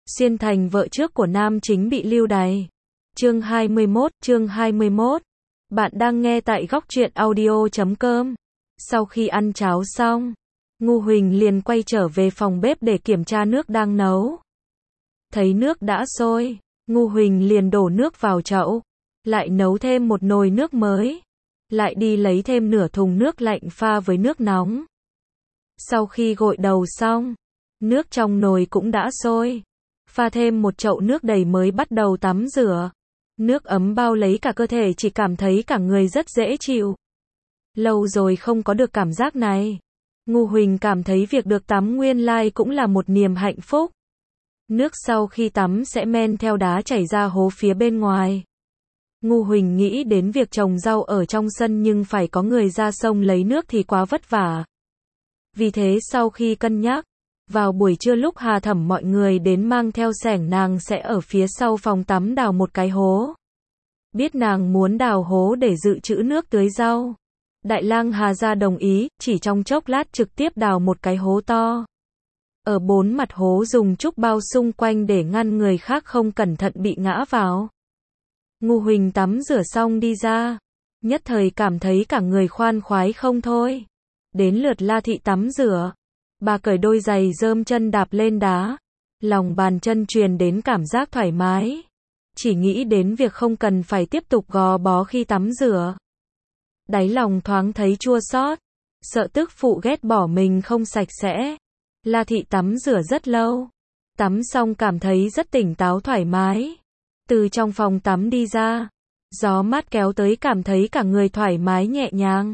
Xuyên thành vợ trước của nam chính bị lưu đày. Chương 21. Bạn đang nghe tại góc truyện audio.com. Sau khi ăn cháo xong, Ngô Huỳnh liền quay trở về phòng bếp để kiểm tra nước đang nấu. Thấy nước đã sôi, Ngô Huỳnh liền đổ nước vào chậu, lại nấu thêm một nồi nước mới, lại đi lấy thêm nửa thùng nước lạnh pha với nước nóng. Sau khi gội đầu xong, nước trong nồi cũng đã sôi, pha thêm một chậu nước đầy mới bắt đầu tắm rửa. Nước ấm bao lấy cả cơ thể, chỉ cảm thấy cả người rất dễ chịu. Lâu rồi không có được cảm giác này. Ngô Huỳnh cảm thấy việc được tắm nguyên lai cũng là một niềm hạnh phúc. Nước sau khi tắm sẽ men theo đá chảy ra hố phía bên ngoài. Ngô Huỳnh nghĩ đến việc trồng rau ở trong sân nhưng phải có người ra sông lấy nước thì quá vất vả. Vì thế sau khi cân nhắc, vào buổi trưa lúc Hà Thẩm mọi người đến mang theo xẻng, nàng sẽ ở phía sau phòng tắm đào một cái hố. Biết nàng muốn đào hố để dự trữ nước tưới rau. Đại lang Hà gia đồng ý, chỉ trong chốc lát trực tiếp đào một cái hố to. Ở bốn mặt hố dùng trúc bao xung quanh để ngăn người khác không cẩn thận bị ngã vào. Ngô Huỳnh tắm rửa xong đi ra, nhất thời cảm thấy cả người khoan khoái không thôi. Đến lượt La Thị tắm rửa, bà cởi đôi giày rơm chân đạp lên đá, lòng bàn chân truyền đến cảm giác thoải mái. Chỉ nghĩ đến việc không cần phải tiếp tục gò bó khi tắm rửa. Đáy lòng thoáng thấy chua xót, sợ tức phụ ghét bỏ mình không sạch sẽ. La Thị tắm rửa rất lâu, tắm xong cảm thấy rất tỉnh táo thoải mái. Từ trong phòng tắm đi ra, gió mát kéo tới cảm thấy cả người thoải mái nhẹ nhàng.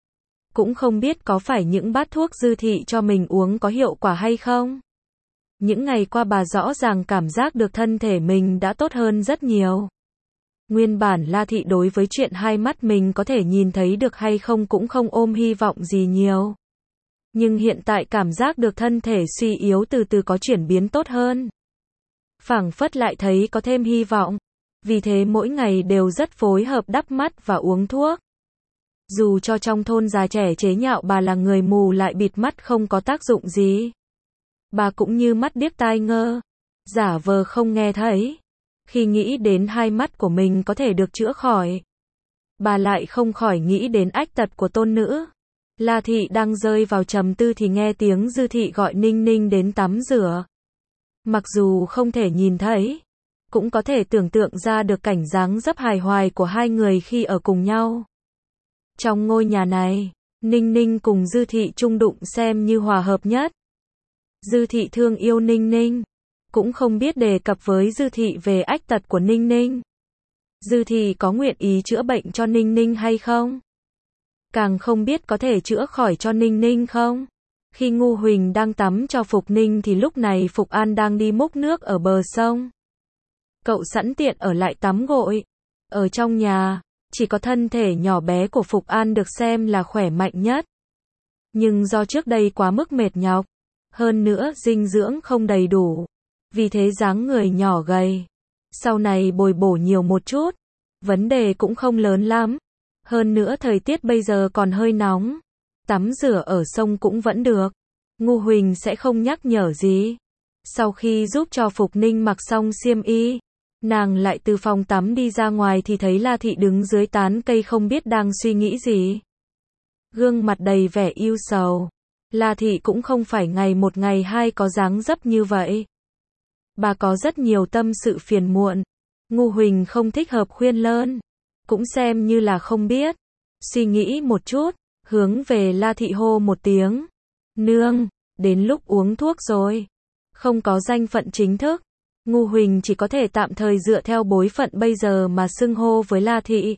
Cũng không biết có phải những bát thuốc Dư Thị cho mình uống có hiệu quả hay không. Những ngày qua bà rõ ràng cảm giác được thân thể mình đã tốt hơn rất nhiều. Nguyên bản La Thị đối với chuyện hai mắt mình có thể nhìn thấy được hay không cũng không ôm hy vọng gì nhiều. Nhưng hiện tại cảm giác được thân thể suy yếu từ từ có chuyển biến tốt hơn. Phảng phất lại thấy có thêm hy vọng. Vì thế mỗi ngày đều rất phối hợp đắp mắt và uống thuốc. Dù cho trong thôn già trẻ chế nhạo bà là người mù lại bịt mắt không có tác dụng gì. Bà cũng như mắt điếc tai ngơ, giả vờ không nghe thấy. Khi nghĩ đến hai mắt của mình có thể được chữa khỏi, bà lại không khỏi nghĩ đến ách tật của tôn nữ. La Thị đang rơi vào trầm tư thì nghe tiếng Dư Thị gọi Ninh Ninh đến tắm rửa. Mặc dù không thể nhìn thấy, cũng có thể tưởng tượng ra được cảnh dáng dấp hài hoài của hai người khi ở cùng nhau. Trong ngôi nhà này, Ninh Ninh cùng Dư Thị chung đụng xem như hòa hợp nhất. Dư Thị thương yêu Ninh Ninh, cũng không biết đề cập với Dư Thị về ách tật của Ninh Ninh. Dư Thị có nguyện ý chữa bệnh cho Ninh Ninh hay không? Càng không biết có thể chữa khỏi cho Ninh Ninh không? Khi Ngô Huỳnh đang tắm cho Phục Ninh thì lúc này Phục An đang đi múc nước ở bờ sông. Cậu sẵn tiện ở lại tắm gội. Ở trong nhà, chỉ có thân thể nhỏ bé của Phục An được xem là khỏe mạnh nhất. Nhưng do trước đây quá mức mệt nhọc, hơn nữa dinh dưỡng không đầy đủ, vì thế dáng người nhỏ gầy. Sau này bồi bổ nhiều một chút, vấn đề cũng không lớn lắm. Hơn nữa thời tiết bây giờ còn hơi nóng, tắm rửa ở sông cũng vẫn được. Ngô Huỳnh sẽ không nhắc nhở gì. Sau khi giúp cho Phục Ninh mặc xong xiêm y, nàng lại từ phòng tắm đi ra ngoài thì thấy La Thị đứng dưới tán cây không biết đang suy nghĩ gì. Gương mặt đầy vẻ ưu sầu. La Thị cũng không phải ngày một ngày hai có dáng dấp như vậy. Bà có rất nhiều tâm sự phiền muộn. Ngô Huỳnh không thích hợp khuyên lơn, cũng xem như là không biết. Suy nghĩ một chút, hướng về La Thị hô một tiếng. Nương, đến lúc uống thuốc rồi. Không có danh phận chính thức, Ngô Huỳnh chỉ có thể tạm thời dựa theo bối phận bây giờ mà xưng hô với La Thị.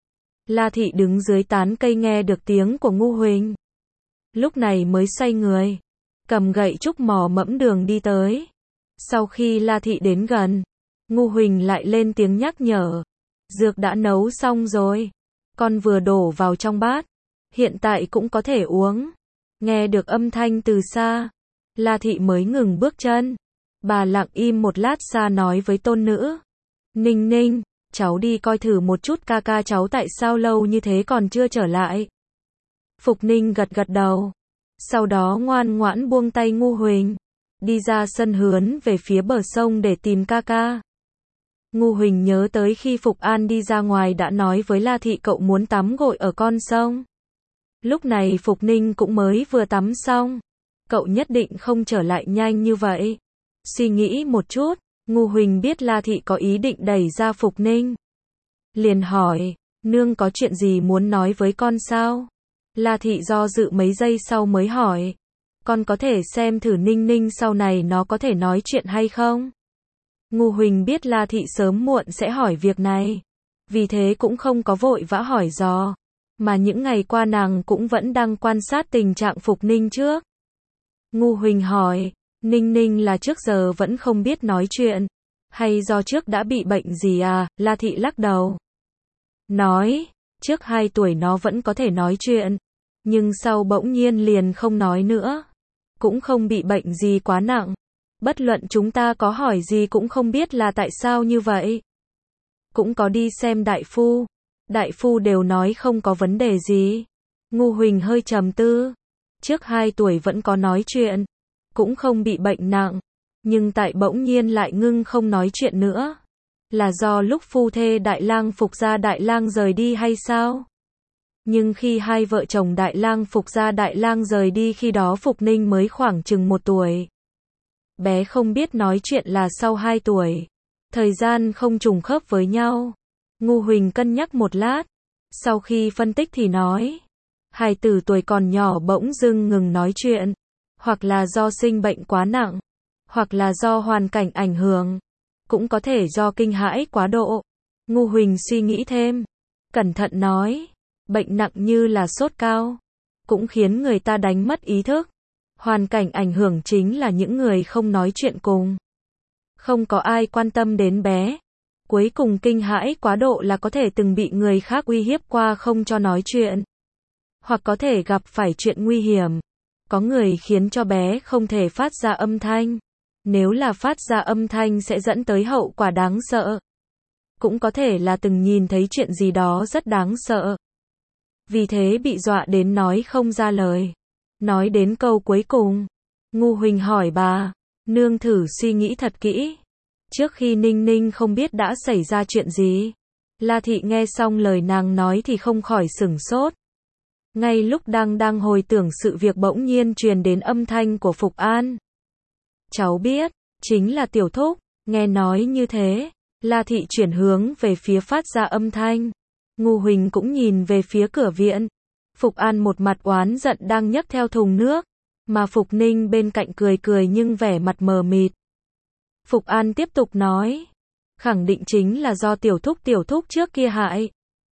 La Thị đứng dưới tán cây nghe được tiếng của Ngô Huỳnh. Lúc này mới xoay người, cầm gậy trúc mò mẫm đường đi tới. Sau khi La Thị đến gần, Ngô Huỳnh lại lên tiếng nhắc nhở. Dược đã nấu xong rồi, con vừa đổ vào trong bát, hiện tại cũng có thể uống. Nghe được âm thanh từ xa, La Thị mới ngừng bước chân. Bà lặng im một lát xa nói với tôn nữ. Ninh Ninh, cháu đi coi thử một chút ca ca cháu tại sao lâu như thế còn chưa trở lại. Phục Ninh gật gật đầu. Sau đó ngoan ngoãn buông tay Ngô Huỳnh. đi ra sân hướng về phía bờ sông để tìm ca ca. Ngu Huỳnh nhớ tới khi Phục An đi ra ngoài đã nói với La Thị cậu muốn tắm gội ở con sông. Lúc này Phục Ninh cũng mới vừa tắm xong. Cậu nhất định không trở lại nhanh như vậy. Suy nghĩ một chút, Ngu Huỳnh biết La Thị có ý định đẩy ra Phục Ninh. Liền hỏi, nương có chuyện gì muốn nói với con sao? La Thị do dự mấy giây sau mới hỏi, con có thể xem thử Ninh Ninh sau này nó có thể nói chuyện hay không? Ngu Huỳnh biết La Thị sớm muộn sẽ hỏi việc này, vì thế cũng không có vội vã hỏi dò, mà những ngày qua nàng cũng vẫn đang quan sát tình trạng Phục Ninh trước. Ngu Huỳnh hỏi, Ninh Ninh là trước giờ vẫn không biết nói chuyện, hay do trước đã bị bệnh gì à? La Thị lắc đầu. Nói, trước 2 tuổi nó vẫn có thể nói chuyện, nhưng sau bỗng nhiên liền không nói nữa. Cũng không bị bệnh gì quá nặng. Bất luận chúng ta có hỏi gì cũng không biết là tại sao như vậy. Cũng có đi xem đại phu đều nói không có vấn đề gì. Ngu Huỳnh hơi trầm tư. Trước 2 tuổi vẫn có nói chuyện, cũng không bị bệnh nặng, nhưng tại bỗng nhiên lại ngưng không nói chuyện nữa. Là do lúc phu thê Đại Lang Phục Gia Đại Lang rời đi hay sao? Nhưng khi hai vợ chồng Đại Lang Phục Gia Đại Lang rời đi khi đó Phục Ninh mới khoảng chừng 1 tuổi. Bé không biết nói chuyện là sau 2 tuổi. Thời gian không trùng khớp với nhau. Ngu Huỳnh cân nhắc một lát. Sau khi phân tích thì nói. Hài tử tuổi còn nhỏ bỗng dưng ngừng nói chuyện. Hoặc là do sinh bệnh quá nặng. Hoặc là do hoàn cảnh ảnh hưởng. Cũng có thể do kinh hãi quá độ. Ngu Huỳnh suy nghĩ thêm. Cẩn thận nói. Bệnh nặng như là sốt cao. Cũng khiến người ta đánh mất ý thức. Hoàn cảnh ảnh hưởng chính là những người không nói chuyện cùng. Không có ai quan tâm đến bé. Cuối cùng kinh hãi quá độ là có thể từng bị người khác uy hiếp qua không cho nói chuyện. Hoặc có thể gặp phải chuyện nguy hiểm. Có người khiến cho bé không thể phát ra âm thanh. Nếu là phát ra âm thanh sẽ dẫn tới hậu quả đáng sợ. Cũng có thể là từng nhìn thấy chuyện gì đó rất đáng sợ. Vì thế bị dọa đến nói không ra lời. Nói đến câu cuối cùng, Ngu Huỳnh hỏi bà, nương thử suy nghĩ thật kỹ. Trước khi Ninh Ninh không biết đã xảy ra chuyện gì. La Thị nghe xong lời nàng nói thì không khỏi sửng sốt. Ngay lúc đang hồi tưởng sự việc bỗng nhiên truyền đến âm thanh của Phục An. Cháu biết, chính là Tiểu Thúc. Nghe nói như thế, La Thị chuyển hướng về phía phát ra âm thanh. Ngu Huỳnh cũng nhìn về phía cửa viện. Phục An một mặt oán giận đang nhấc theo thùng nước, mà Phục Ninh bên cạnh cười cười nhưng vẻ mặt mờ mịt. Phục An tiếp tục nói, khẳng định chính là do Tiểu Thúc trước kia hại.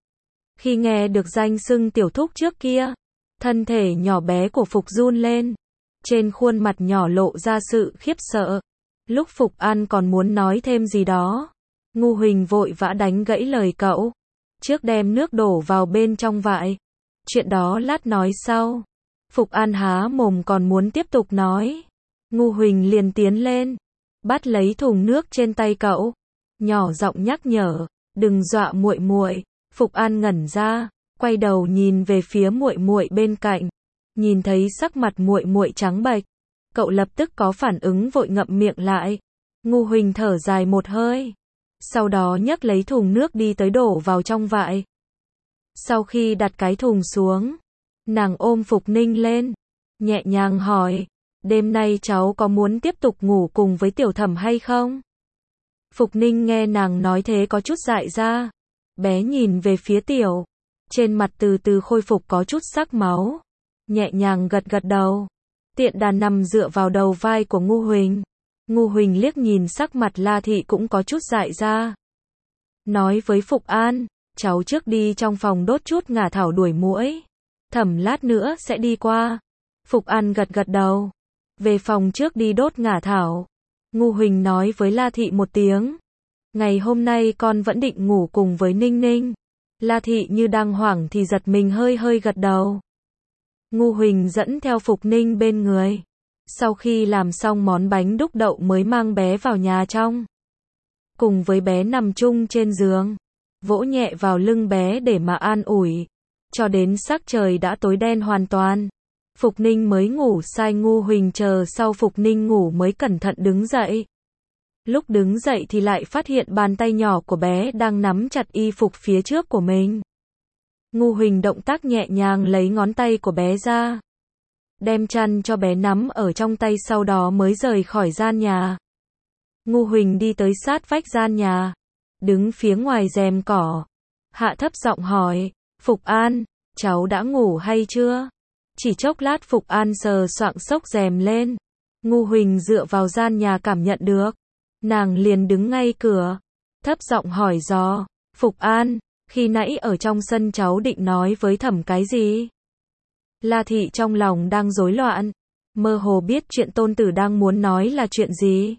Khi nghe được danh xưng Tiểu Thúc trước kia, thân thể nhỏ bé của Phục run lên, trên khuôn mặt nhỏ lộ ra sự khiếp sợ. Lúc Phục An còn muốn nói thêm gì đó, Ngu Huỳnh vội vã đánh gãy lời cậu. Trước đem nước đổ vào bên trong vại. Chuyện đó lát nói sau. Phục An há mồm còn muốn tiếp tục nói. Ngu Huỳnh liền tiến lên, bắt lấy thùng nước trên tay cậu, nhỏ giọng nhắc nhở, đừng dọa muội muội. Phục An ngẩn ra, quay đầu nhìn về phía muội muội bên cạnh, nhìn thấy sắc mặt muội muội trắng bệch, cậu lập tức có phản ứng vội ngậm miệng lại. Ngu Huỳnh thở dài một hơi, sau đó nhấc lấy thùng nước đi tới đổ vào trong vại. Sau khi đặt cái thùng xuống, nàng ôm Phục Ninh lên, nhẹ nhàng hỏi, đêm nay cháu có muốn tiếp tục ngủ cùng với Tiểu Thẩm hay không? Phục Ninh nghe nàng nói thế có chút dại ra, bé nhìn về phía Tiểu, trên mặt từ từ khôi phục có chút sắc máu, nhẹ nhàng gật gật đầu, tiện đà nằm dựa vào đầu vai của Ngu Huỳnh. Ngu Huỳnh liếc nhìn sắc mặt La Thị cũng có chút dại ra. Nói với Phục An, cháu trước đi trong phòng đốt chút ngả thảo đuổi muỗi. Thẩm lát nữa sẽ đi qua. Phục An gật gật đầu. Về phòng trước đi đốt ngả thảo. Ngu Huỳnh nói với La Thị một tiếng. Ngày hôm nay con vẫn định ngủ cùng với Ninh Ninh. La Thị như đang hoảng thì giật mình hơi gật đầu. Ngu Huỳnh dẫn theo Phục Ninh bên người. Sau khi làm xong món bánh đúc đậu mới mang bé vào nhà trong. Cùng với bé nằm chung trên giường, vỗ nhẹ vào lưng bé để mà an ủi. Cho đến sắc trời đã tối đen hoàn toàn. Phục Ninh mới ngủ sai, Ngu Huỳnh chờ sau Phục Ninh ngủ mới cẩn thận đứng dậy. Lúc đứng dậy thì lại phát hiện bàn tay nhỏ của bé đang nắm chặt y phục phía trước của mình. Ngu Huỳnh động tác nhẹ nhàng lấy ngón tay của bé ra, đem chăn cho bé nắm ở trong tay, sau đó mới rời khỏi gian nhà. Ngu Huỳnh đi tới sát vách gian nhà, đứng phía ngoài rèm cỏ, hạ thấp giọng hỏi, Phục An, cháu đã ngủ hay chưa? Chỉ chốc lát Phục An sờ soạng xốc rèm lên. Ngu Huỳnh dựa vào gian nhà cảm nhận được. Nàng liền đứng ngay cửa, thấp giọng hỏi dò, Phục An, khi nãy ở trong sân cháu định nói với Thẩm cái gì? La Thị trong lòng đang rối loạn, mơ hồ biết chuyện tôn tử đang muốn nói là chuyện gì.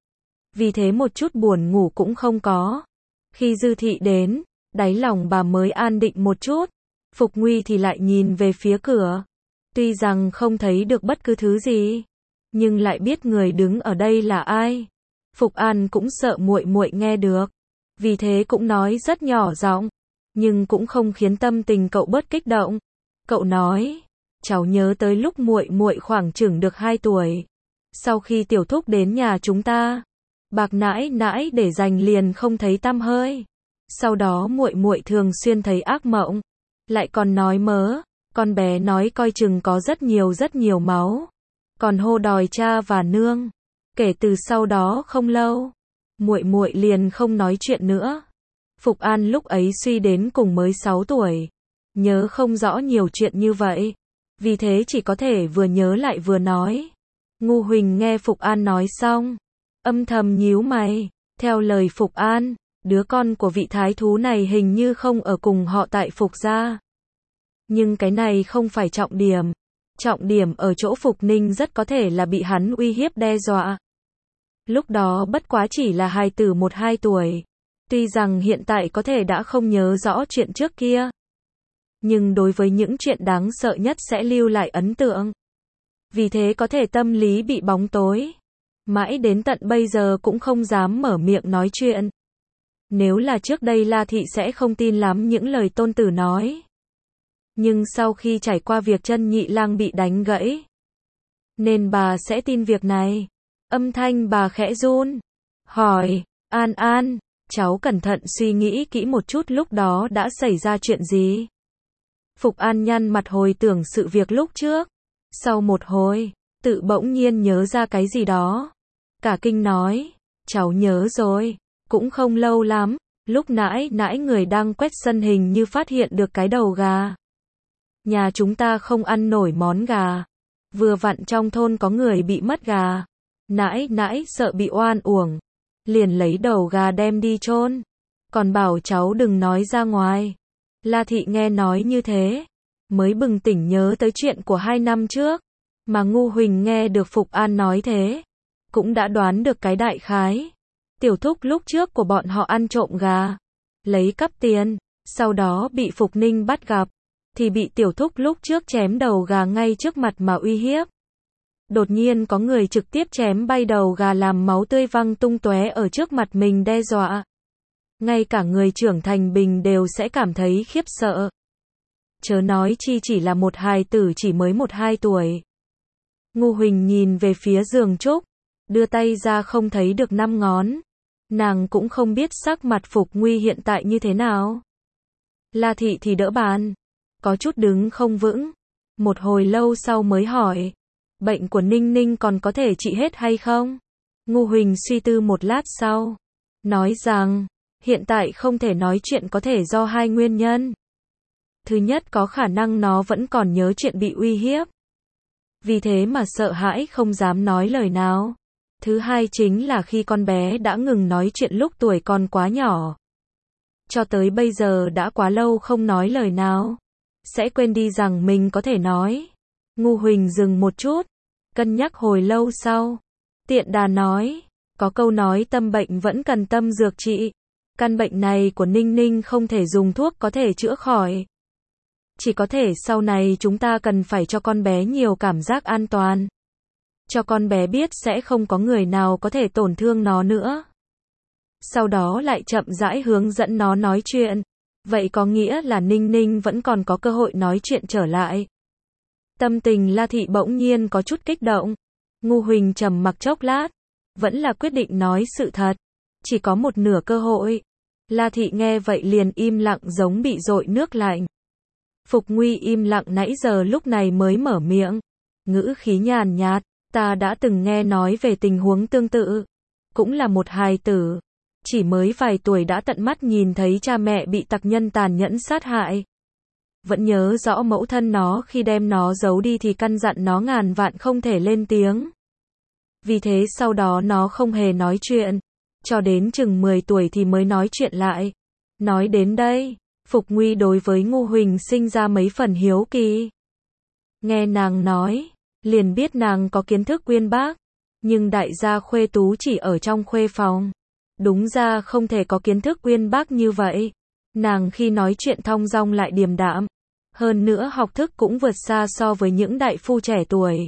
Vì thế một chút buồn ngủ cũng không có. Khi Dư Thị đến, đáy lòng bà mới an định một chút. Phục Nguy thì lại nhìn về phía cửa. Tuy rằng không thấy được bất cứ thứ gì, nhưng lại biết người đứng ở đây là ai. Phục An cũng sợ muội muội nghe được, vì thế cũng nói rất nhỏ giọng, nhưng cũng không khiến tâm tình cậu bớt kích động. Cậu nói, cháu nhớ tới lúc muội muội khoảng chừng được 2 tuổi, sau khi tiểu thúc đến nhà chúng ta, bạc nãi nãi để dành liền không thấy tăm hơi. Sau đó muội muội thường xuyên thấy ác mộng, lại còn nói mớ, con bé nói coi chừng có rất nhiều máu, còn hô đòi cha và nương. Kể từ sau đó không lâu, muội muội liền không nói chuyện nữa. Phục An lúc ấy suy đến cùng mới 6 tuổi, nhớ không rõ nhiều chuyện như vậy, vì thế chỉ có thể vừa nhớ lại vừa nói. Ngu Huỳnh nghe Phục An nói xong, âm thầm nhíu mày. Theo lời Phục An, đứa con của vị thái thú này hình như không ở cùng họ tại Phục gia. Nhưng cái này không phải trọng điểm. Trọng điểm ở chỗ Phục Ninh rất có thể là bị hắn uy hiếp đe dọa. Lúc đó bất quá chỉ là hài tử 1-2 tuổi. Tuy rằng hiện tại có thể đã không nhớ rõ chuyện trước kia, nhưng đối với những chuyện đáng sợ nhất sẽ lưu lại ấn tượng. Vì thế có thể tâm lý bị bóng tối. Mãi đến tận bây giờ cũng không dám mở miệng nói chuyện. Nếu là trước đây La Thị sẽ không tin lắm những lời tôn tử nói. Nhưng sau khi trải qua việc chân nhị lang bị đánh gãy, nên bà sẽ tin việc này. Âm thanh bà khẽ run, hỏi, An An, cháu cẩn thận suy nghĩ kỹ một chút lúc đó đã xảy ra chuyện gì? Phục An nhăn mặt hồi tưởng sự việc lúc trước. Sau một hồi, tự bỗng nhiên nhớ ra cái gì đó. Cả kinh nói, cháu nhớ rồi, cũng không lâu lắm, lúc nãy người đang quét sân hình như phát hiện được cái đầu gà. Nhà chúng ta không ăn nổi món gà. Vừa vặn trong thôn có người bị mất gà. Nãi sợ bị oan uổng, liền lấy đầu gà đem đi chôn, còn bảo cháu đừng nói ra ngoài. La Thị nghe nói như thế, mới bừng tỉnh nhớ tới chuyện của 2 năm trước, mà Ngu Huỳnh nghe được Phục An nói thế, cũng đã đoán được cái đại khái. Tiểu thúc lúc trước của bọn họ ăn trộm gà, lấy cắp tiền, sau đó bị Phục Ninh bắt gặp, thì bị tiểu thúc lúc trước chém đầu gà ngay trước mặt mà uy hiếp. Đột nhiên có người trực tiếp chém bay đầu gà làm máu tươi văng tung tóe ở trước mặt mình đe dọa. Ngay cả người trưởng thành bình đều sẽ cảm thấy khiếp sợ. Chớ nói chi chỉ là một hài tử chỉ mới 1-2 tuổi. Ngu Huỳnh nhìn về phía giường trúc, đưa tay ra không thấy được 5 ngón. Nàng cũng không biết sắc mặt Phục Nguy hiện tại như thế nào. La Thị thì đỡ bàn, có chút đứng không vững. Một hồi lâu sau mới hỏi, bệnh của Ninh Ninh còn có thể trị hết hay không? Ngu Huỳnh suy tư một lát sau, nói rằng, hiện tại không thể nói chuyện có thể do 2 nguyên nhân. Thứ nhất có khả năng nó vẫn còn nhớ chuyện bị uy hiếp, vì thế mà sợ hãi không dám nói lời nào. Thứ hai chính là khi con bé đã ngừng nói chuyện lúc tuổi còn quá nhỏ. Cho tới bây giờ đã quá lâu không nói lời nào, sẽ quên đi rằng mình có thể nói. Ngu Huỳnh dừng một chút, cân nhắc hồi lâu sau, tiện đà nói, có câu nói tâm bệnh vẫn cần tâm dược trị. Căn bệnh này của Ninh Ninh không thể dùng thuốc có thể chữa khỏi. Chỉ có thể sau này chúng ta cần phải cho con bé nhiều cảm giác an toàn. Cho con bé biết sẽ không có người nào có thể tổn thương nó nữa. Sau đó lại chậm rãi hướng dẫn nó nói chuyện. Vậy có nghĩa là Ninh Ninh vẫn còn có cơ hội nói chuyện trở lại. Tâm tình La Thị bỗng nhiên có chút kích động. Ngu Huỳnh trầm mặc chốc lát, vẫn là quyết định nói sự thật. Chỉ có một nửa cơ hội. La Thị nghe vậy liền im lặng giống bị dội nước lạnh. Phục Nguy im lặng nãy giờ lúc này mới mở miệng. Ngữ khí nhàn nhạt, ta đã từng nghe nói về tình huống tương tự. Cũng là một hài tử. Chỉ mới vài tuổi đã tận mắt nhìn thấy cha mẹ bị tặc nhân tàn nhẫn sát hại. Vẫn nhớ rõ mẫu thân nó khi đem nó giấu đi thì căn dặn nó ngàn vạn không thể lên tiếng. Vì thế sau đó nó không hề nói chuyện. Cho đến chừng 10 tuổi thì mới nói chuyện lại. Nói đến đây, Phục Nguy đối với Ngu Huỳnh sinh ra mấy phần hiếu kỳ. Nghe nàng nói, liền biết nàng có kiến thức uyên bác. Nhưng đại gia Khuê Tú chỉ ở trong khuê phòng. Đúng ra không thể có kiến thức uyên bác như vậy. Nàng khi nói chuyện thong dong lại điềm đạm. Hơn nữa học thức cũng vượt xa so với những đại phu trẻ tuổi.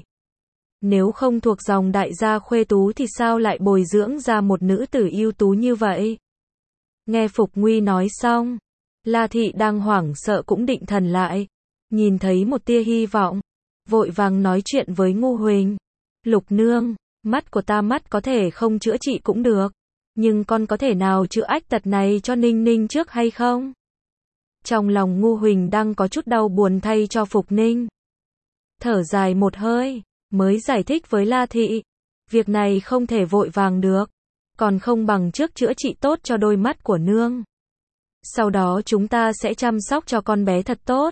Nếu không thuộc dòng đại gia Khuê Tú thì sao lại bồi dưỡng ra một nữ tử ưu tú như vậy? Nghe Phục Nguy nói xong, La Thị đang hoảng sợ cũng định thần lại. Nhìn thấy một tia hy vọng, vội vàng nói chuyện với Ngu Huỳnh. Lục nương, mắt của ta mắt có thể không chữa trị cũng được. Nhưng con có thể nào chữa ách tật này cho Ninh Ninh trước hay không? Trong lòng Ngu Huỳnh đang có chút đau buồn thay cho Phục Ninh. Thở dài một hơi, mới giải thích với La Thị. Việc này không thể vội vàng được. Còn không bằng trước chữa trị tốt cho đôi mắt của nương. Sau đó chúng ta sẽ chăm sóc cho con bé thật tốt.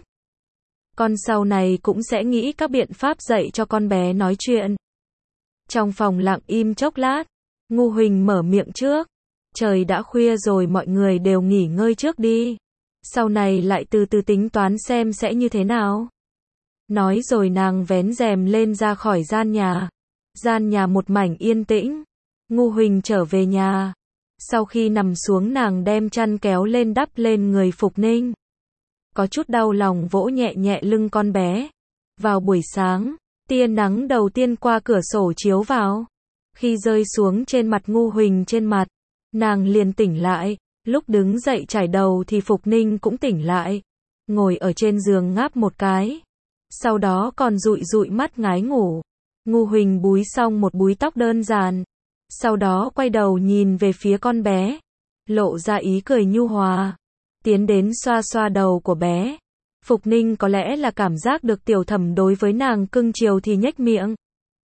Con sau này cũng sẽ nghĩ các biện pháp dạy cho con bé nói chuyện. Trong phòng lặng im chốc lát, Ngu Huỳnh mở miệng trước. Trời đã khuya rồi, mọi người đều nghỉ ngơi trước đi. Sau này lại từ từ tính toán xem sẽ như thế nào. Nói rồi nàng vén rèm lên ra khỏi gian nhà. Gian nhà một mảnh yên tĩnh. Ngu Huỳnh trở về nhà. Sau khi nằm xuống nàng đem chăn kéo lên đắp lên người Phục Ninh. Có chút đau lòng vỗ nhẹ nhẹ lưng con bé. Vào buổi sáng, tia nắng đầu tiên qua cửa sổ chiếu vào. Khi rơi xuống trên mặt Ngu Huỳnh trên mặt, nàng liền tỉnh lại. Lúc đứng dậy chải đầu thì Phục Ninh cũng tỉnh lại. Ngồi ở trên giường ngáp một cái. Sau đó còn dụi dụi mắt ngái ngủ. Ngu Huỳnh búi xong một búi tóc đơn giản. Sau đó quay đầu nhìn về phía con bé. Lộ ra ý cười nhu hòa. Tiến đến xoa xoa đầu của bé. Phục Ninh có lẽ là cảm giác được Tiểu Thẩm đối với nàng cưng chiều thì nhếch miệng.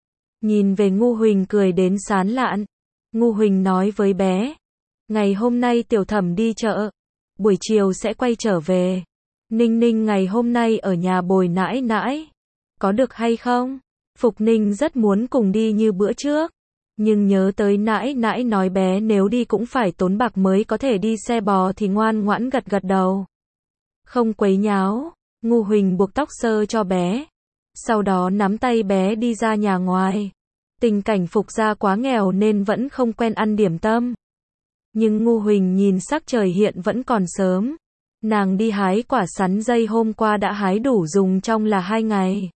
Nhìn về Ngu Huỳnh cười đến sán lạn. Ngu Huỳnh nói với bé. Ngày hôm nay Tiểu Thẩm đi chợ. Buổi chiều sẽ quay trở về. Ninh Ninh ngày hôm nay ở nhà bồi nãi nãi. Có được hay không? Phục Ninh rất muốn cùng đi như bữa trước. Nhưng nhớ tới nãi nãi nói bé nếu đi cũng phải tốn bạc mới có thể đi xe bò thì ngoan ngoãn gật gật đầu. Không quấy nháo. Ngu Huỳnh buộc tóc sơ cho bé. Sau đó nắm tay bé đi ra nhà ngoài. Tình cảnh Phục gia quá nghèo nên vẫn không quen ăn điểm tâm. Nhưng Ngu Huỳnh nhìn sắc trời hiện vẫn còn sớm. Nàng đi hái quả sắn dây hôm qua đã hái đủ dùng trong là 2 ngày.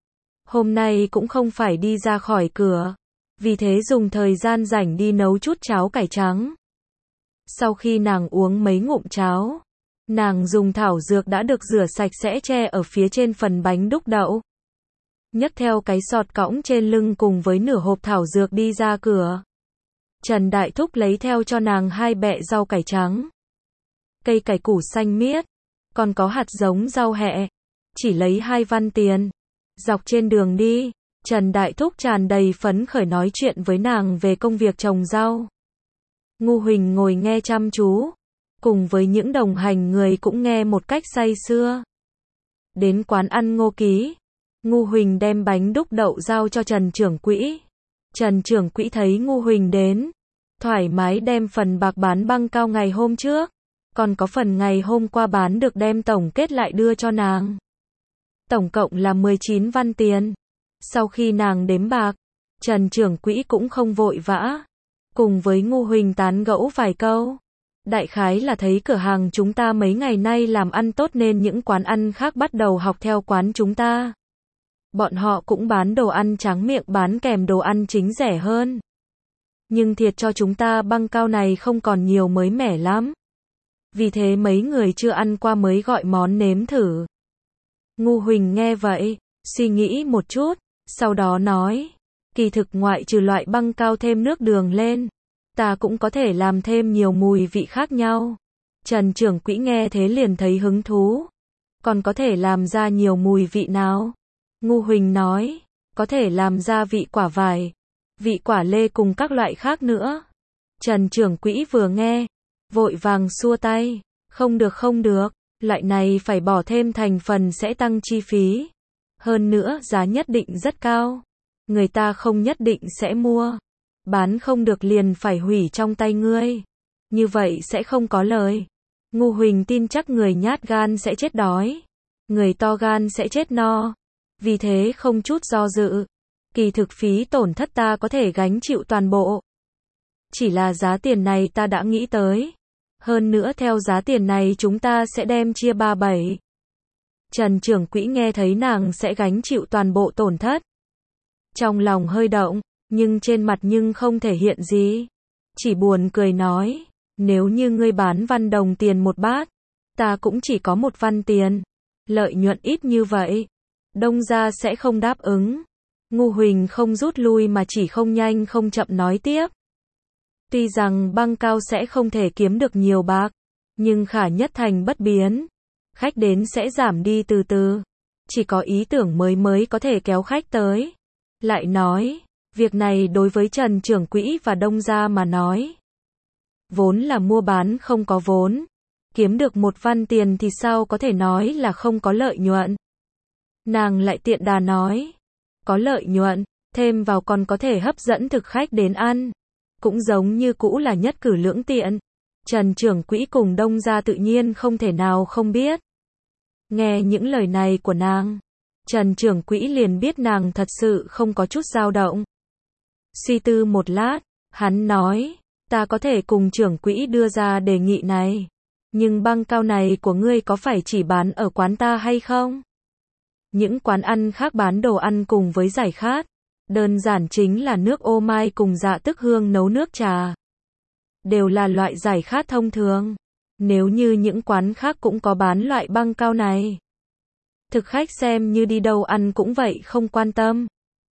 Hôm nay cũng không phải đi ra khỏi cửa. Vì thế dùng thời gian rảnh đi nấu chút cháo cải trắng. Sau khi nàng uống mấy ngụm cháo, nàng dùng thảo dược đã được rửa sạch sẽ che ở phía trên phần bánh đúc đậu. Nhấc theo cái sọt cõng trên lưng cùng với nửa hộp thảo dược đi ra cửa. Trần Đại Thúc lấy theo cho nàng 2 bẹ rau cải trắng. Cây cải củ xanh miết. Còn có hạt giống rau hẹ. Chỉ lấy 2 văn tiền. Dọc trên đường đi, Trần Đại Thúc tràn đầy phấn khởi nói chuyện với nàng về công việc trồng rau. Ngu Huỳnh ngồi nghe chăm chú. Cùng với những đồng hành người cũng nghe một cách say sưa. Đến quán ăn Ngô Ký. Ngu Huỳnh đem bánh đúc đậu giao cho Trần trưởng quỹ. Trần trưởng quỹ thấy Ngu Huỳnh đến. Thoải mái đem phần bạc bán băng cao ngày hôm trước. Còn có phần ngày hôm qua bán được đem tổng kết lại đưa cho nàng. Tổng cộng là 19 văn tiền. Sau khi nàng đếm bạc, Trần trưởng quỹ cũng không vội vã. Cùng với Ngu Huỳnh tán gẫu vài câu. Đại khái là thấy cửa hàng chúng ta mấy ngày nay làm ăn tốt nên những quán ăn khác bắt đầu học theo quán chúng ta. Bọn họ cũng bán đồ ăn tráng miệng bán kèm đồ ăn chính rẻ hơn. Nhưng thiệt cho chúng ta băng cao này không còn nhiều mới mẻ lắm. Vì thế mấy người chưa ăn qua mới gọi món nếm thử. Ngu Huỳnh nghe vậy, suy nghĩ một chút, sau đó nói, kỳ thực ngoại trừ loại băng cao thêm nước đường lên, ta cũng có thể làm thêm nhiều mùi vị khác nhau. Trần trưởng quỹ nghe thế liền thấy hứng thú. Còn có thể làm ra nhiều mùi vị nào? Ngu Huỳnh nói, có thể làm ra vị quả vải, vị quả lê cùng các loại khác nữa. Trần trưởng quỹ vừa nghe, vội vàng xua tay, không được, loại này phải bỏ thêm thành phần sẽ tăng chi phí. Hơn nữa giá nhất định rất cao, người ta không nhất định sẽ mua. Bán không được liền phải hủy trong tay ngươi. Như vậy sẽ không có lời. Ngu Huỳnh tin chắc người nhát gan sẽ chết đói, người to gan sẽ chết no. Vì thế không chút do dự, kỳ thực phí tổn thất ta có thể gánh chịu toàn bộ. Chỉ là giá tiền này ta đã nghĩ tới. Hơn nữa theo giá tiền này chúng ta sẽ đem chia 3/7. Trần trưởng quỹ nghe thấy nàng sẽ gánh chịu toàn bộ tổn thất. Trong lòng hơi động, nhưng trên mặt nhưng không thể hiện gì. Chỉ buồn cười nói, nếu như ngươi bán văn đồng tiền một bát, ta cũng chỉ có 1 văn tiền. Lợi nhuận ít như vậy, Đông gia sẽ không đáp ứng. Ngu Huỳnh không rút lui mà chỉ không nhanh không chậm nói tiếp. Tuy rằng băng cao sẽ không thể kiếm được nhiều bạc, nhưng khả nhất thành bất biến. Khách đến sẽ giảm đi từ từ. Chỉ có ý tưởng mới có thể kéo khách tới. Lại nói, việc này đối với Trần trưởng quỹ và Đông gia mà nói, vốn là mua bán không có vốn. Kiếm được 1 văn tiền thì sao có thể nói là không có lợi nhuận. Nàng lại tiện đà nói, có lợi nhuận, thêm vào còn có thể hấp dẫn thực khách đến ăn. Cũng giống như cũ là nhất cử lưỡng tiện. Trần trưởng quỹ cùng Đông gia tự nhiên không thể nào không biết. Nghe những lời này của nàng, Trần trưởng quỹ liền biết nàng thật sự không có chút dao động. Suy tư một lát, hắn nói, ta có thể cùng trưởng quỹ đưa ra đề nghị này. Nhưng băng cao này của ngươi có phải chỉ bán ở quán ta hay không? Những quán ăn khác bán đồ ăn cùng với giải khát. Đơn giản chính là nước ô mai cùng dạ tức hương nấu nước trà. Đều là loại giải khát thông thường. Nếu như những quán khác cũng có bán loại băng cao này, thực khách xem như đi đâu ăn cũng vậy không quan tâm.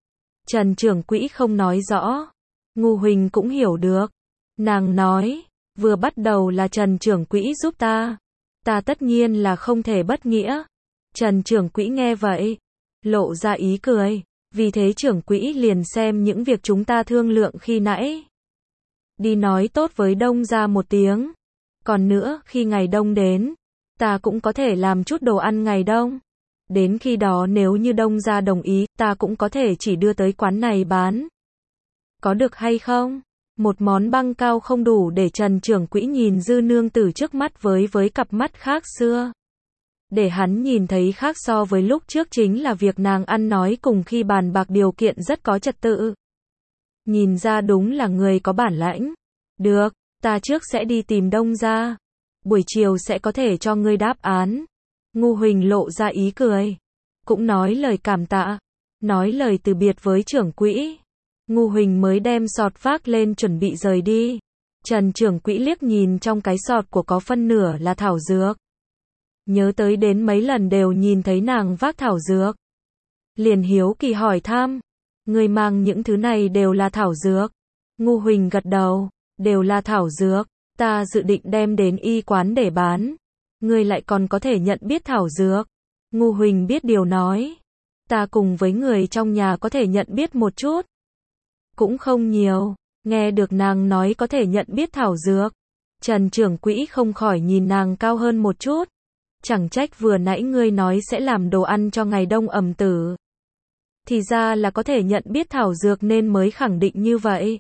Trần trưởng quỹ không nói rõ. Ngu Huỳnh cũng hiểu được. Nàng nói, vừa bắt đầu là Trần trưởng quỹ giúp ta. Ta tất nhiên là không thể bất nghĩa. Trần trưởng quỹ nghe vậy, lộ ra ý cười. Vì thế trưởng quỹ liền xem những việc chúng ta thương lượng khi nãy. Đi nói tốt với Đông gia một tiếng. Còn nữa, khi ngày Đông đến, ta cũng có thể làm chút đồ ăn ngày Đông. Đến khi đó nếu như Đông gia đồng ý, ta cũng có thể chỉ đưa tới quán này bán. Có được hay không? Một món băng cao không đủ để Trần trưởng quỹ nhìn Dư nương tử trước mắt với cặp mắt khác xưa. Để hắn nhìn thấy khác so với lúc trước chính là việc nàng ăn nói cùng khi bàn bạc điều kiện rất có trật tự. Nhìn ra đúng là người có bản lãnh. Được, ta trước sẽ đi tìm Đông gia. Buổi chiều sẽ có thể cho ngươi đáp án. Ngu Huỳnh lộ ra ý cười. Cũng nói lời cảm tạ. Nói lời từ biệt với trưởng quỹ. Ngu Huỳnh mới đem sọt vác lên chuẩn bị rời đi. Trần trưởng quỹ liếc nhìn trong cái sọt của có phân nửa là thảo dược. Nhớ tới đến mấy lần đều nhìn thấy nàng vác thảo dược. Liền hiếu kỳ hỏi thăm. Người mang những thứ này đều là thảo dược. Ngu Huỳnh gật đầu. Đều là thảo dược. Ta dự định đem đến y quán để bán. Ngươi lại còn có thể nhận biết thảo dược. Ngu Huỳnh biết điều nói. Ta cùng với người trong nhà có thể nhận biết một chút. Cũng không nhiều. Nghe được nàng nói có thể nhận biết thảo dược. Trần trưởng quỹ không khỏi nhìn nàng cao hơn một chút. Chẳng trách vừa nãy ngươi nói sẽ làm đồ ăn cho ngày Đông ẩm tử. Thì ra là có thể nhận biết thảo dược nên mới khẳng định như vậy.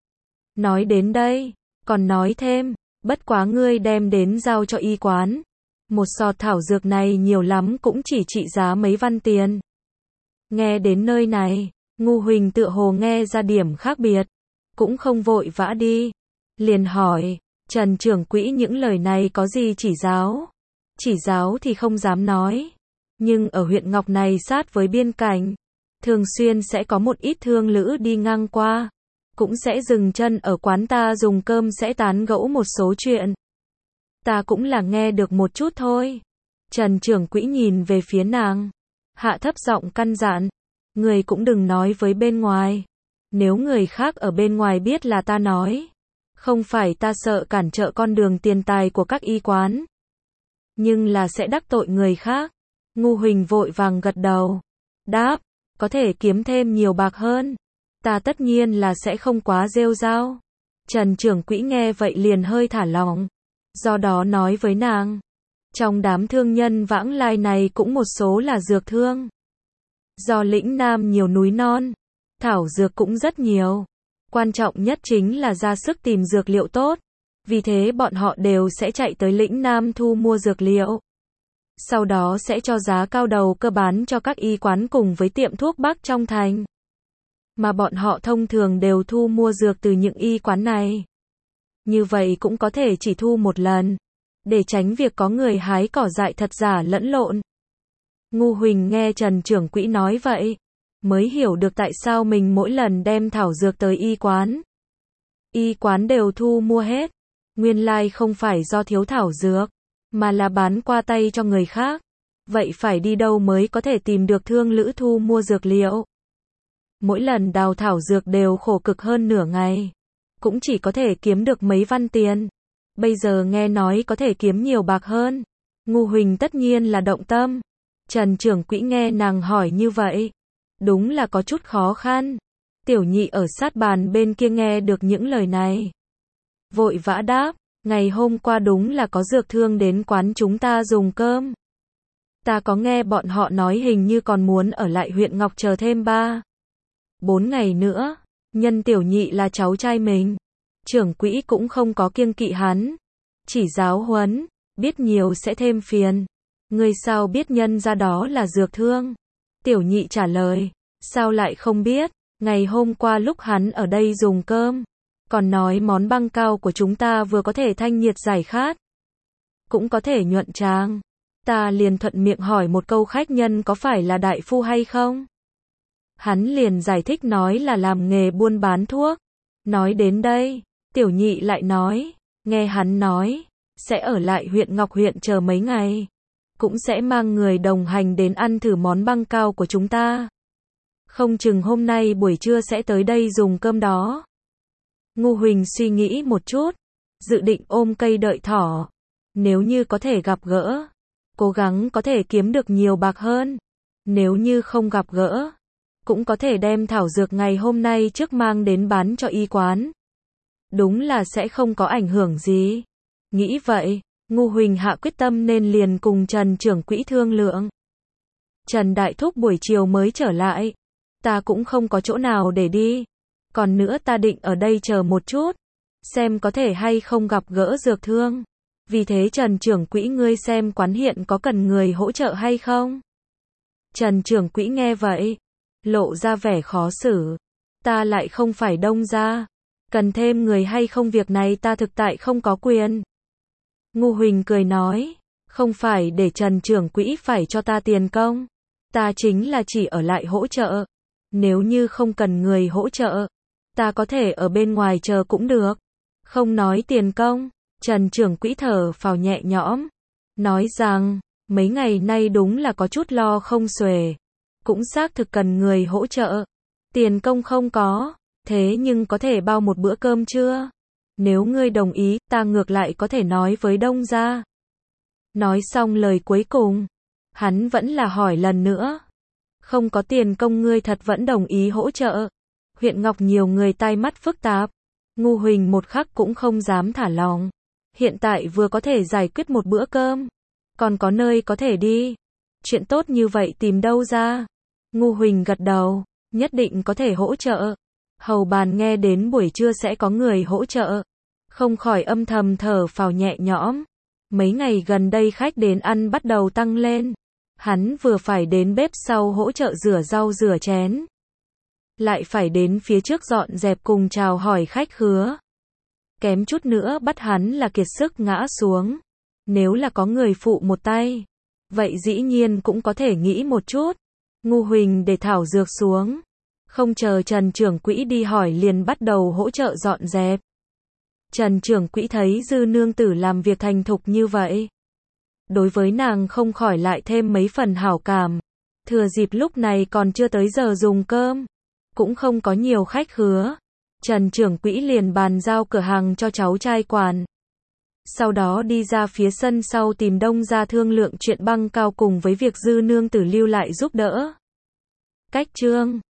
Nói đến đây, còn nói thêm, bất quá ngươi đem đến giao cho y quán. Một sọt thảo dược này nhiều lắm cũng chỉ trị giá mấy văn tiền. Nghe đến nơi này, Ngu Huỳnh tựa hồ nghe ra điểm khác biệt. Cũng không vội vã đi. Liền hỏi, Trần trưởng quỹ những lời này có gì chỉ giáo? Chỉ giáo thì không dám nói. Nhưng ở huyện Ngọc này sát với biên cảnh, thường xuyên sẽ có một ít thương lữ đi ngang qua. Cũng sẽ dừng chân ở quán ta dùng cơm sẽ tán gẫu một số chuyện. Ta cũng là nghe được một chút thôi. Trần trưởng quỹ nhìn về phía nàng. hạ thấp giọng căn dặn. Người cũng đừng nói với bên ngoài. Nếu người khác ở bên ngoài biết là ta nói. Không phải ta sợ cản trở con đường tiền tài của các y quán. Nhưng là sẽ đắc tội người khác. Ngu Huỳnh vội vàng gật đầu. Đáp, có thể kiếm thêm nhiều bạc hơn. Ta tất nhiên là sẽ không quá rêu rao. Trần trưởng quỹ nghe vậy liền hơi thả lỏng. Do đó nói với nàng. Trong đám thương nhân vãng lai này cũng một số là dược thương. Do lĩnh Nam nhiều núi non, thảo dược cũng rất nhiều. Quan trọng nhất chính là ra sức tìm dược liệu tốt. Vì thế bọn họ đều sẽ chạy tới lĩnh Nam thu mua dược liệu. Sau đó sẽ cho giá cao đầu cơ bán cho các y quán cùng với tiệm thuốc bắc trong thành. Mà bọn họ thông thường đều thu mua dược từ những y quán này. Như vậy cũng có thể chỉ thu một lần. Để tránh việc có người hái cỏ dại thật giả lẫn lộn. Ngu Huỳnh nghe Trần trưởng quỹ nói vậy. Mới hiểu được tại sao mình mỗi lần đem thảo dược tới y quán. Y quán đều thu mua hết. Nguyên lai không phải do thiếu thảo dược. Mà là bán qua tay cho người khác. Vậy phải đi đâu mới có thể tìm được thương lữ thu mua dược liệu? Mỗi lần đào thảo dược đều khổ cực hơn nửa ngày. Cũng chỉ có thể kiếm được mấy văn tiền. Bây giờ nghe nói có thể kiếm nhiều bạc hơn. Ngu Huỳnh tất nhiên là động tâm. Trần trưởng quỹ nghe nàng hỏi như vậy. Đúng là có chút khó khăn. Tiểu nhị ở sát bàn bên kia nghe được những lời này. Vội vã đáp. Ngày hôm qua đúng là có dược thương đến quán chúng ta dùng cơm. Ta có nghe bọn họ nói hình như còn muốn ở lại huyện Ngọc chờ thêm 3-4 ngày nữa. Nhân tiểu nhị là cháu trai mình. Trưởng quỹ cũng không có kiêng kỵ hắn. Chỉ giáo huấn, biết nhiều sẽ thêm phiền. Ngươi sao biết nhân ra đó là dược thương? Tiểu nhị trả lời, sao lại không biết? Ngày hôm qua lúc hắn ở đây dùng cơm, còn nói món băng cao của chúng ta vừa có thể thanh nhiệt giải khát, cũng có thể nhuận tràng. Ta liền thuận miệng hỏi một câu khách nhân có phải là đại phu hay không? Hắn liền giải thích nói là làm nghề buôn bán thuốc. Nói đến đây, tiểu nhị lại nói, nghe hắn nói, sẽ ở lại huyện Ngọc huyện chờ mấy ngày. Cũng sẽ mang người đồng hành đến ăn thử món băng cao của chúng ta. Không chừng hôm nay buổi trưa sẽ tới đây dùng cơm đó. Ngu Huỳnh suy nghĩ một chút, dự định ôm cây đợi thỏ. Nếu như có thể gặp gỡ, cố gắng có thể kiếm được nhiều bạc hơn. Nếu như không gặp gỡ, cũng có thể đem thảo dược ngày hôm nay trước mang đến bán cho y quán. Đúng là sẽ không có ảnh hưởng gì. Nghĩ vậy, Ngu Huỳnh hạ quyết tâm nên liền cùng Trần trưởng quỹ thương lượng. Trần đại thúc buổi chiều mới trở lại. Ta cũng không có chỗ nào để đi. Còn nữa ta định ở đây chờ một chút. Xem có thể hay không gặp gỡ dược thương. Vì thế Trần trưởng quỹ ngươi xem quán hiện có cần người hỗ trợ hay không? Trần trưởng quỹ nghe vậy. Lộ ra vẻ khó xử. Ta lại không phải Đông gia. Cần thêm người hay không việc này ta thực tại không có quyền. Ngu Huỳnh cười nói. Không phải để Trần trưởng quỹ phải cho ta tiền công. Ta chính là chỉ ở lại hỗ trợ. Nếu như không cần người hỗ trợ, ta có thể ở bên ngoài chờ cũng được. Không nói tiền công, Trần trưởng quỹ thở phào nhẹ nhõm. Nói rằng, mấy ngày nay đúng là có chút lo không xuể. Cũng xác thực cần người hỗ trợ. Tiền công không có, thế nhưng có thể bao một bữa cơm chưa? Nếu ngươi đồng ý, ta ngược lại có thể nói với Đông gia. Nói xong lời cuối cùng, hắn vẫn là hỏi lần nữa. Không có tiền công ngươi thật vẫn đồng ý hỗ trợ. Huyện Ngọc nhiều người tai mắt phức tạp. Ngu Huỳnh một khắc cũng không dám thả lòng. Hiện tại vừa có thể giải quyết một bữa cơm, còn có nơi có thể đi. Chuyện tốt như vậy tìm đâu ra? Ngu Huỳnh gật đầu, nhất định có thể hỗ trợ. Hầu bàn nghe đến buổi trưa sẽ có người hỗ trợ, không khỏi âm thầm thở phào nhẹ nhõm. Mấy ngày gần đây khách đến ăn bắt đầu tăng lên. Hắn vừa phải đến bếp sau hỗ trợ rửa rau rửa chén, lại phải đến phía trước dọn dẹp cùng chào hỏi khách khứa. Kém chút nữa bắt hắn là kiệt sức ngã xuống. Nếu là có người phụ một tay, vậy dĩ nhiên cũng có thể nghĩ một chút. Ngu Huỳnh để thảo dược xuống, không chờ Trần trưởng quỹ đi hỏi liền bắt đầu hỗ trợ dọn dẹp. Trần trưởng quỹ thấy Dư nương tử làm việc thành thục như vậy, đối với nàng không khỏi lại thêm mấy phần hảo cảm. Thừa dịp lúc này còn chưa tới giờ dùng cơm, cũng không có nhiều khách khứa, Trần trưởng quỹ liền bàn giao cửa hàng cho cháu trai quản. Sau đó đi ra phía sân sau tìm Đông Gia thương lượng chuyện băng cao cùng với việc Dư nương tử lưu lại giúp đỡ. Cách chương